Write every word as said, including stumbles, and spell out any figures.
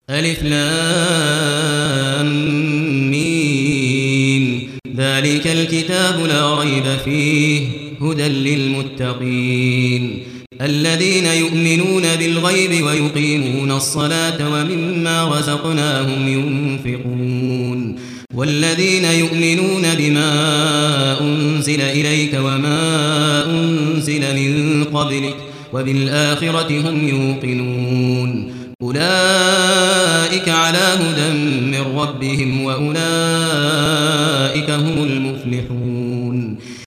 ألف لام ميم ذلك الكتاب لا ريب فيه هدى للمتقين الذين يؤمنون بالغيب ويقيمون الصلاة ومما رزقناهم ينفقون والذين يؤمنون بما أنزل إليك وما أنزل من قبلك وبالآخرة هم يوقنون أولئك على هدى من ربهم وأولئك هم المفلحون.